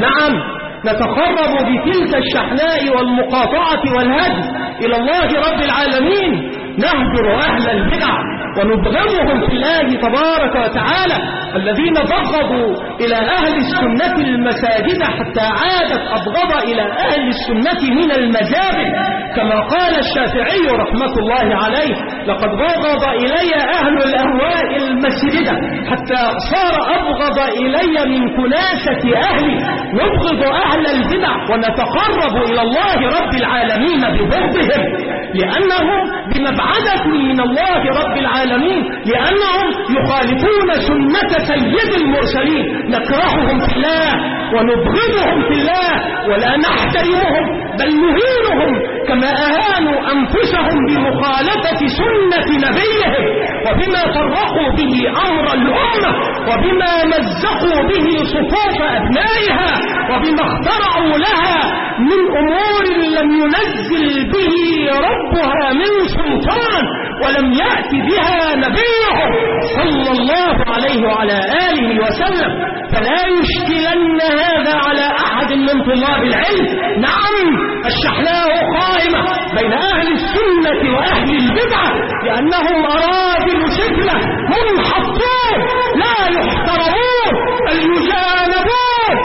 نعم نتقرب بتلك الشحناء والمقاطعة والهدي إلى الله رب العالمين، نهجر أهل البدع ونبغضهم في الله تبارك وتعالى، الذين بغضوا إلى أهل السنة المساجد حتى عادت أبغض إلى أهل السنة من المزابل، كما قال الشافعي رحمة الله عليه: لقد بغض إلي أهل الأهواء المسجد حتى صار أبغض إلي من كناسة أهلي. نبغض أهل البدع ونتقرب إلى الله رب العالمين ببغضهم، لأنهم بمبعدة من الله رب العالمين، لأنهم يخالفون سنة سيد المرسلين. نكرههم في الله ونبغضهم في الله ولا نحترمهم بل نهينهم كما أهانوا أنفسهم بمخالفة سنة نبيهم، وبما فرقوا به أمر الأمة، وبما مزقوا به صفوف أبنائها، وبما اخترعوا لها من أمور لم ينزل به ربها من سلطان ولم يأت بها نبيه صلى الله عليه وعلى آله وسلم. فلا يشكلن هذا على أحد من طلاب العلم. نعم الشحناء قائمة بين أهل السنة وأهل البدعة، لأنهم أراذل سفلة منحطون لا يحترمون بل يجانبون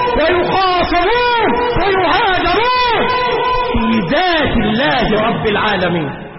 ويخاصمون ويهاجرون في ذات الله رب العالمين.